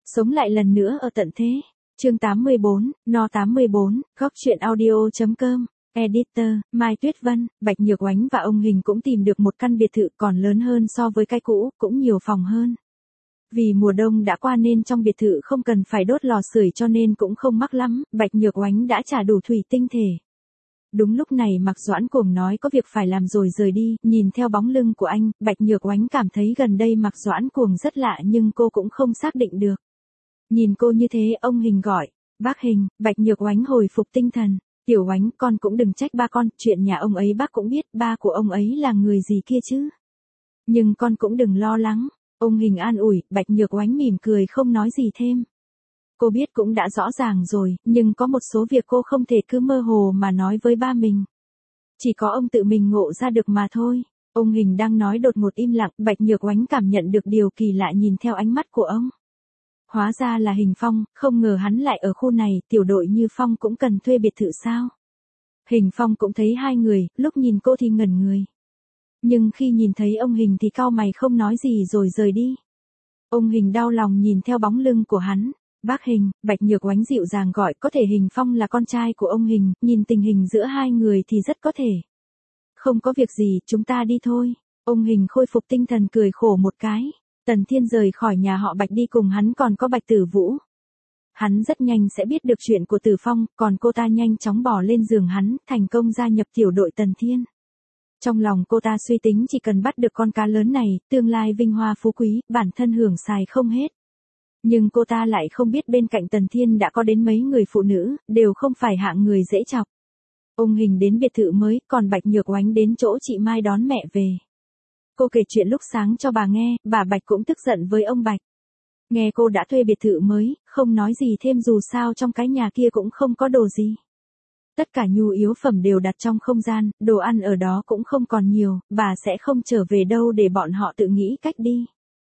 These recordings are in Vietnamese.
Sống lại lần nữa ở tận thế. Chương 84, No 84, góc truyện audio.com. Editor, Mai Tuyết Vân, Bạch Nhược Oánh và ông Hình cũng tìm được một căn biệt thự còn lớn hơn so với cái cũ, cũng nhiều phòng hơn. Vì mùa đông đã qua nên trong biệt thự không cần phải đốt lò sưởi cho nên cũng không mắc lắm, Bạch Nhược Oánh đã trả đủ thủy tinh thể. Đúng lúc này Mạc Doãn Cuồng nói có việc phải làm rồi rời đi, nhìn theo bóng lưng của anh, Bạch Nhược Oánh cảm thấy gần đây Mạc Doãn Cuồng rất lạ nhưng cô cũng không xác định được. Nhìn cô như thế ông Hình gọi, bác Hình, Bạch Nhược Oánh hồi phục tinh thần, Tiểu Oánh con cũng đừng trách ba con, chuyện nhà ông ấy bác cũng biết, ba của ông ấy là người gì kia chứ. Nhưng con cũng đừng lo lắng, ông Hình an ủi, Bạch Nhược Oánh mỉm cười không nói gì thêm. Cô biết cũng đã rõ ràng rồi, nhưng có một số việc cô không thể cứ mơ hồ mà nói với ba mình. Chỉ có ông tự mình ngộ ra được mà thôi. Ông Hình đang nói đột ngột im lặng, Bạch Nhược Oánh cảm nhận được điều kỳ lạ nhìn theo ánh mắt của ông. Hóa ra là Hình Phong, không ngờ hắn lại ở khu này, tiểu đội như Phong cũng cần thuê biệt thự sao. Hình Phong cũng thấy hai người, lúc nhìn cô thì ngẩn người. Nhưng khi nhìn thấy ông Hình thì cau mày không nói gì rồi rời đi. Ông Hình đau lòng nhìn theo bóng lưng của hắn. Bác Hình, Bạch Nhược Oánh dịu dàng gọi, có thể Hình Phong là con trai của ông Hình, nhìn tình hình giữa hai người thì rất có thể. Không có việc gì, chúng ta đi thôi. Ông Hình khôi phục tinh thần cười khổ một cái. Tần Thiên rời khỏi nhà họ Bạch đi cùng hắn còn có Bạch Tử Vũ. Hắn rất nhanh sẽ biết được chuyện của Tử Phong, còn cô ta nhanh chóng bỏ lên giường hắn, thành công gia nhập tiểu đội Tần Thiên. Trong lòng cô ta suy tính chỉ cần bắt được con cá lớn này, tương lai vinh hoa phú quý, bản thân hưởng xài không hết. Nhưng cô ta lại không biết bên cạnh Tần Thiên đã có đến mấy người phụ nữ, đều không phải hạng người dễ chọc. Ông Hình đến biệt thự mới, còn Bạch Nhược Oánh đến chỗ chị Mai đón mẹ về. Cô kể chuyện lúc sáng cho bà nghe, bà Bạch cũng tức giận với ông Bạch. Nghe cô đã thuê biệt thự mới, không nói gì thêm dù sao trong cái nhà kia cũng không có đồ gì. Tất cả nhu yếu phẩm đều đặt trong không gian, đồ ăn ở đó cũng không còn nhiều, bà sẽ không trở về đâu để bọn họ tự nghĩ cách đi.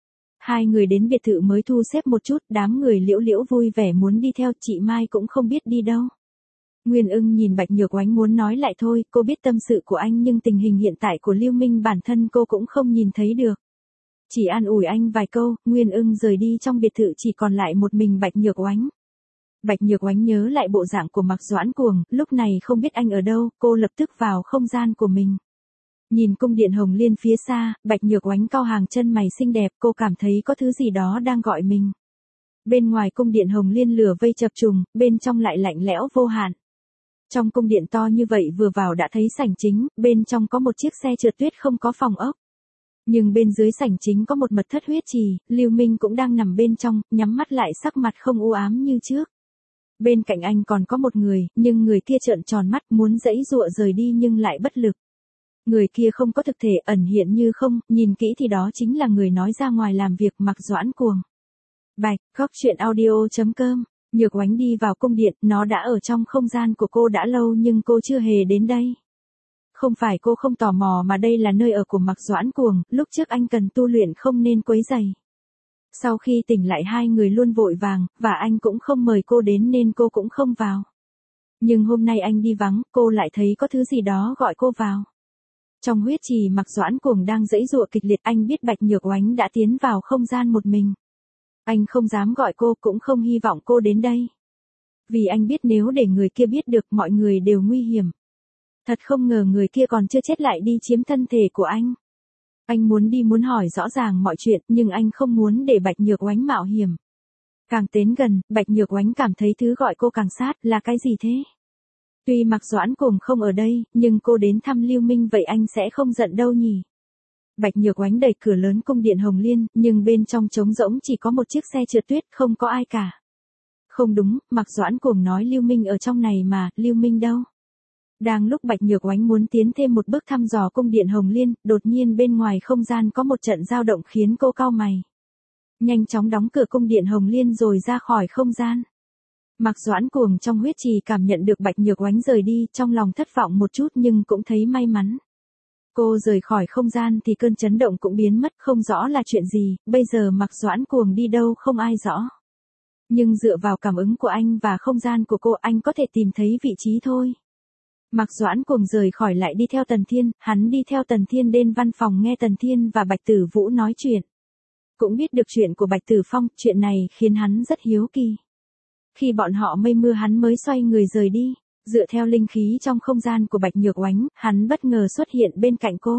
Hai người đến biệt thự mới thu xếp một chút, đám người Liễu Liễu vui vẻ muốn đi theo, chị Mai cũng không biết đi đâu. Nguyên Ưng nhìn Bạch Nhược Oánh muốn nói lại thôi, cô biết tâm sự của anh nhưng tình hình hiện tại của Lưu Minh bản thân cô cũng không nhìn thấy được. Chỉ an ủi anh vài câu, Nguyên Ưng rời đi, trong biệt thự chỉ còn lại một mình Bạch Nhược Oánh. Bạch Nhược Oánh nhớ lại bộ dạng của Mạc Doãn Cuồng, lúc này không biết anh ở đâu, cô lập tức vào không gian của mình. Nhìn cung điện Hồng Liên phía xa, Bạch Nhược Oánh cau hàng chân mày xinh đẹp, cô cảm thấy có thứ gì đó đang gọi mình. Bên ngoài cung điện Hồng Liên lửa vây chập trùng, bên trong lại lạnh lẽo vô hạn. Trong cung điện to như vậy vừa vào đã thấy sảnh chính, bên trong có một chiếc xe trượt tuyết không có phòng ốc. Nhưng bên dưới sảnh chính có một mật thất huyết trì, Lưu Minh cũng đang nằm bên trong, nhắm mắt lại sắc mặt không u ám như trước. Bên cạnh anh còn có một người, nhưng người kia trợn tròn mắt muốn giãy giụa rời đi nhưng lại bất lực. Người kia không có thực thể, ẩn hiện như không, nhìn kỹ thì đó chính là người nói ra ngoài làm việc, Mạc Doãn Cuồng. Bạch, góc truyện audio.com. Nhược Oánh đi vào cung điện, nó đã ở trong không gian của cô đã lâu nhưng cô chưa hề đến đây. Không phải cô không tò mò mà đây là nơi ở của Mạc Doãn Cuồng, lúc trước anh cần tu luyện không nên quấy rầy. Sau khi tỉnh lại hai người luôn vội vàng, và anh cũng không mời cô đến nên cô cũng không vào. Nhưng hôm nay anh đi vắng, cô lại thấy có thứ gì đó gọi cô vào. Trong huyết trì Mạc Doãn Cuồng đang giãy giụa kịch liệt, anh biết Bạch Nhược Oánh đã tiến vào không gian một mình. Anh không dám gọi cô, cũng không hy vọng cô đến đây. Vì anh biết nếu để người kia biết được mọi người đều nguy hiểm. Thật không ngờ người kia còn chưa chết lại đi chiếm thân thể của anh. Anh muốn đi muốn hỏi rõ ràng mọi chuyện nhưng anh không muốn để Bạch Nhược Oánh mạo hiểm. Càng đến gần, Bạch Nhược Oánh cảm thấy thứ gọi cô càng sát, là cái gì thế? Tuy Mạc Doãn Cuồng không ở đây, nhưng cô đến thăm Lưu Minh vậy anh sẽ không giận đâu nhỉ? Bạch Nhược Oánh đẩy cửa lớn cung điện Hồng Liên, nhưng bên trong trống rỗng chỉ có một chiếc xe trượt tuyết, không có ai cả. Không đúng, Mạc Doãn Cuồng nói Lưu Minh ở trong này mà, Lưu Minh đâu? Đang lúc Bạch Nhược Oánh muốn tiến thêm một bước thăm dò cung điện Hồng Liên, đột nhiên bên ngoài không gian có một trận dao động khiến cô cau mày. Nhanh chóng đóng cửa cung điện Hồng Liên rồi ra khỏi không gian. Mạc Doãn Cuồng trong huyết trì cảm nhận được Bạch Nhược Oánh rời đi, trong lòng thất vọng một chút nhưng cũng thấy may mắn. Cô rời khỏi không gian thì cơn chấn động cũng biến mất, không rõ là chuyện gì, bây giờ Mạc Doãn Cuồng đi đâu không ai rõ. Nhưng dựa vào cảm ứng của anh và không gian của cô, anh có thể tìm thấy vị trí thôi. Mạc Doãn Cuồng rời khỏi lại đi theo Tần Thiên, hắn đi theo Tần Thiên đến văn phòng nghe Tần Thiên và Bạch Tử Vũ nói chuyện. cũng biết được chuyện của Bạch Tử Phong, chuyện này khiến hắn rất hiếu kỳ. Khi bọn họ mây mưa hắn mới xoay người rời đi, dựa theo linh khí trong không gian của Bạch Nhược Oánh, hắn bất ngờ xuất hiện bên cạnh cô.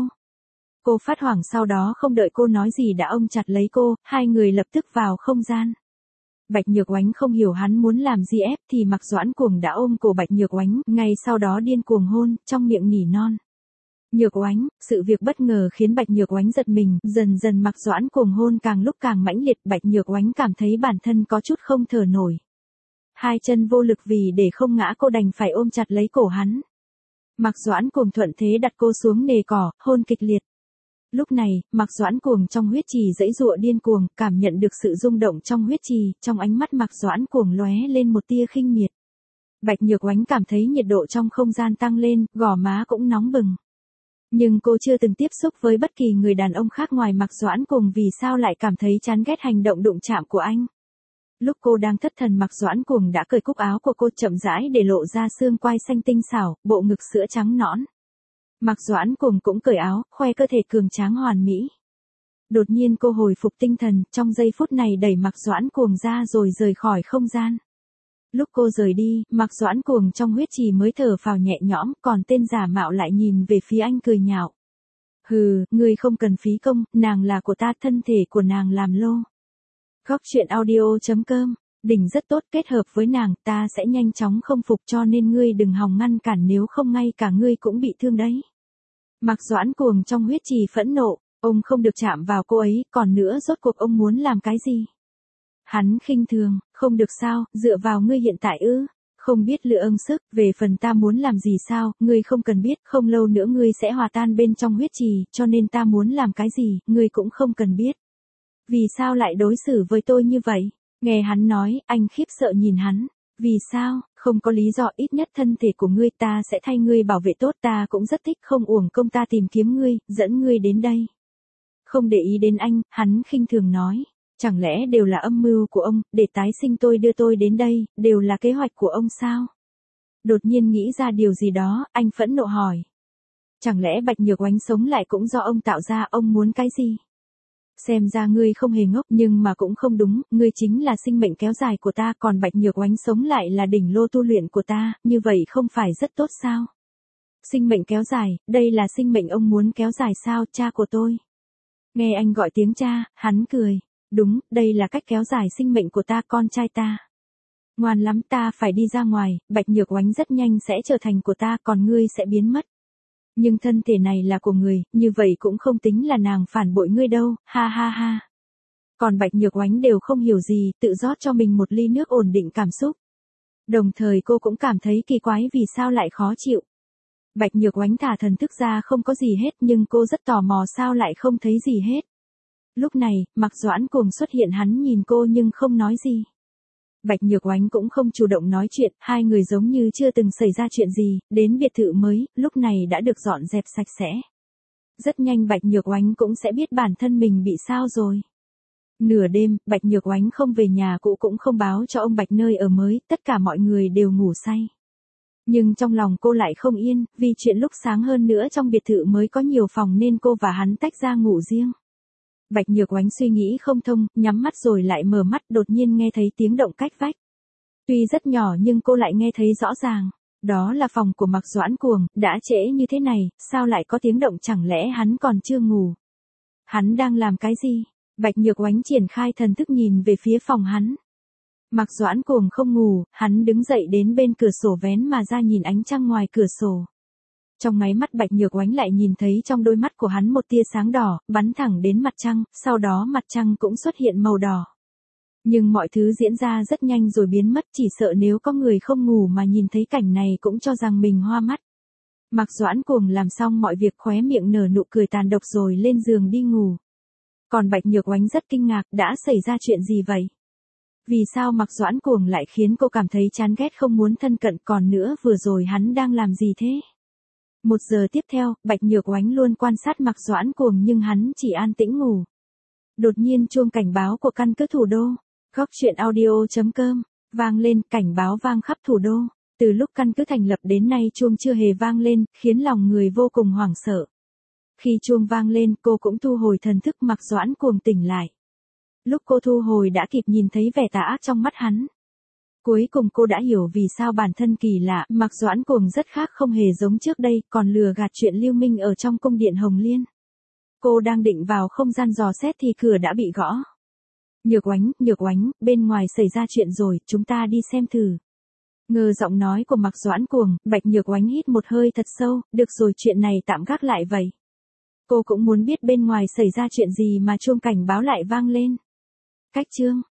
Cô phát hoảng sau đó không đợi cô nói gì đã ôm chặt lấy cô, hai người lập tức vào không gian. Bạch Nhược Oánh không hiểu hắn muốn làm gì ép thì Mạc Doãn Cuồng đã ôm cổ Bạch Nhược Oánh, ngay sau đó điên cuồng hôn, trong miệng nỉ non. Nhược Oánh, sự việc bất ngờ khiến Bạch Nhược Oánh giật mình, dần dần Mạc Doãn Cuồng hôn càng lúc càng mãnh liệt, Bạch Nhược Oánh cảm thấy bản thân có chút không thở nổi. Hai chân vô lực vì để không ngã cô đành phải ôm chặt lấy cổ hắn. Mạc Doãn Cuồng thuận thế đặt cô xuống nề cỏ, hôn kịch liệt. Lúc này, Mạc Doãn Cuồng trong huyết trì giãy giụa điên cuồng, cảm nhận được sự rung động trong huyết trì, trong ánh mắt Mạc Doãn Cuồng lóe lên một tia khinh miệt. Bạch Nhược Oánh cảm thấy nhiệt độ trong không gian tăng lên, gò má cũng nóng bừng. Nhưng cô chưa từng tiếp xúc với bất kỳ người đàn ông khác ngoài Mạc Doãn Cuồng, vì sao lại cảm thấy chán ghét hành động đụng chạm của anh. Lúc cô đang thất thần, Mạc Doãn Cuồng đã cởi cúc áo của cô, chậm rãi để lộ ra xương quai xanh tinh xảo, bộ ngực sữa trắng nõn. Mạc Doãn Cuồng cũng cởi áo, khoe cơ thể cường tráng hoàn mỹ. Đột nhiên cô hồi phục tinh thần, trong giây phút này đẩy Mạc Doãn Cuồng ra rồi rời khỏi không gian. Lúc cô rời đi, Mạc Doãn Cuồng trong huyết trì mới thở phào nhẹ nhõm, còn tên giả mạo lại nhìn về phía anh cười nhạo. Hừ, ngươi không cần phí công, nàng là của ta, thân thể của nàng làm lô. Góc truyện audio.com, đỉnh rất tốt, kết hợp với nàng ta sẽ nhanh chóng không phục, cho nên ngươi đừng hòng ngăn cản, nếu không ngay cả ngươi cũng bị thương đấy. Mạc Doãn Cuồng trong huyết trì phẫn nộ, ông không được chạm vào cô ấy, còn nữa rốt cuộc ông muốn làm cái gì? Hắn khinh thường, không được sao, dựa vào ngươi hiện tại ư? Không biết lựa ưng sức, về phần ta muốn làm gì sao, ngươi không cần biết, không lâu nữa ngươi sẽ hòa tan bên trong huyết trì, cho nên ta muốn làm cái gì, ngươi cũng không cần biết. Vì sao lại đối xử với tôi như vậy? Nghe hắn nói, anh khiếp sợ nhìn hắn. Vì sao? Không có lý do, ít nhất thân thể của ngươi ta sẽ thay ngươi bảo vệ tốt, ta cũng rất thích, không uổng công ta tìm kiếm ngươi, dẫn ngươi đến đây. Không để ý đến anh, hắn khinh thường nói. Chẳng lẽ đều là âm mưu của ông, để tái sinh tôi đưa tôi đến đây, đều là kế hoạch của ông sao? Đột nhiên nghĩ ra điều gì đó, anh phẫn nộ hỏi. Chẳng lẽ Bạch Nhược Oánh sống lại cũng do ông tạo ra, ông muốn cái gì? Xem ra ngươi không hề ngốc, nhưng mà cũng không đúng, ngươi chính là sinh mệnh kéo dài của ta, còn Bạch Nhược Oánh sống lại là đỉnh lô tu luyện của ta, như vậy không phải rất tốt sao? Sinh mệnh kéo dài, đây là sinh mệnh ông muốn kéo dài sao, cha của tôi? Nghe anh gọi tiếng cha, hắn cười. Đúng, đây là cách kéo dài sinh mệnh của ta, con trai ta. Ngoan lắm, ta phải đi ra ngoài, Bạch Nhược Oánh rất nhanh sẽ trở thành của ta, còn ngươi sẽ biến mất. Nhưng thân thể này là của người, như vậy cũng không tính là nàng phản bội ngươi đâu, ha ha ha. Còn Bạch Nhược Oánh đều không hiểu gì, tự rót cho mình một ly nước ổn định cảm xúc. Đồng thời cô cũng cảm thấy kỳ quái vì sao lại khó chịu. Bạch Nhược Oánh thả thần thức ra không có gì hết, nhưng cô rất tò mò sao lại không thấy gì hết. Lúc này, Mạc Doãn Cuồng xuất hiện, hắn nhìn cô nhưng không nói gì. Bạch Nhược Oánh cũng không chủ động nói chuyện, hai người giống như chưa từng xảy ra chuyện gì, đến biệt thự mới, lúc này đã được dọn dẹp sạch sẽ. Rất nhanh Bạch Nhược Oánh cũng sẽ biết bản thân mình bị sao rồi. Nửa đêm, Bạch Nhược Oánh không về nhà cũ cũng không báo cho ông Bạch nơi ở mới, tất cả mọi người đều ngủ say. Nhưng trong lòng cô lại không yên, vì chuyện lúc sáng hơn nữa trong biệt thự mới có nhiều phòng nên cô và hắn tách ra ngủ riêng. Bạch Nhược Oánh suy nghĩ không thông, nhắm mắt rồi lại mở mắt, đột nhiên nghe thấy tiếng động cách vách. Tuy rất nhỏ nhưng cô lại nghe thấy rõ ràng. Đó là phòng của Mạc Doãn Cuồng, đã trễ như thế này, sao lại có tiếng động, chẳng lẽ hắn còn chưa ngủ? Hắn đang làm cái gì? Bạch Nhược Oánh triển khai thần thức nhìn về phía phòng hắn. Mạc Doãn Cuồng không ngủ, hắn đứng dậy đến bên cửa sổ vén mà ra nhìn ánh trăng ngoài cửa sổ. Trong nháy mắt Bạch Nhược Oánh lại nhìn thấy trong đôi mắt của hắn một tia sáng đỏ, bắn thẳng đến mặt trăng, sau đó mặt trăng cũng xuất hiện màu đỏ. Nhưng mọi thứ diễn ra rất nhanh rồi biến mất, chỉ sợ nếu có người không ngủ mà nhìn thấy cảnh này cũng cho rằng mình hoa mắt. Mạc Doãn Cuồng làm xong mọi việc khóe miệng nở nụ cười tàn độc rồi lên giường đi ngủ. Còn Bạch Nhược Oánh rất kinh ngạc, đã xảy ra chuyện gì vậy? Vì sao Mạc Doãn Cuồng lại khiến cô cảm thấy chán ghét không muốn thân cận, còn nữa vừa rồi hắn đang làm gì thế? 1 giờ tiếp theo, Bạch Nhược Oánh luôn quan sát Mạc Doãn Cuồng nhưng hắn chỉ an tĩnh ngủ. Đột nhiên chuông cảnh báo của căn cứ thủ đô. Góc truyện audio.com, vang lên, cảnh báo vang khắp thủ đô. Từ lúc căn cứ thành lập đến nay chuông chưa hề vang lên, khiến lòng người vô cùng hoảng sợ. Khi chuông vang lên, cô cũng thu hồi thần thức, Mạc Doãn Cuồng tỉnh lại. Lúc cô thu hồi đã kịp nhìn thấy vẻ tà ác trong mắt hắn. Cuối cùng cô đã hiểu vì sao bản thân kỳ lạ, Mạc Doãn Cuồng rất khác không hề giống trước đây, còn lừa gạt chuyện Lưu Minh ở trong cung điện Hồng Liên. Cô đang định vào không gian dò xét thì cửa đã bị gõ. Nhược Oánh, bên ngoài xảy ra chuyện rồi, chúng ta đi xem thử. Ngờ giọng nói của Mạc Doãn Cuồng, Bạch Nhược Oánh hít một hơi thật sâu, được rồi chuyện này tạm gác lại vậy. Cô cũng muốn biết bên ngoài xảy ra chuyện gì mà chuông cảnh báo lại vang lên. Cách chương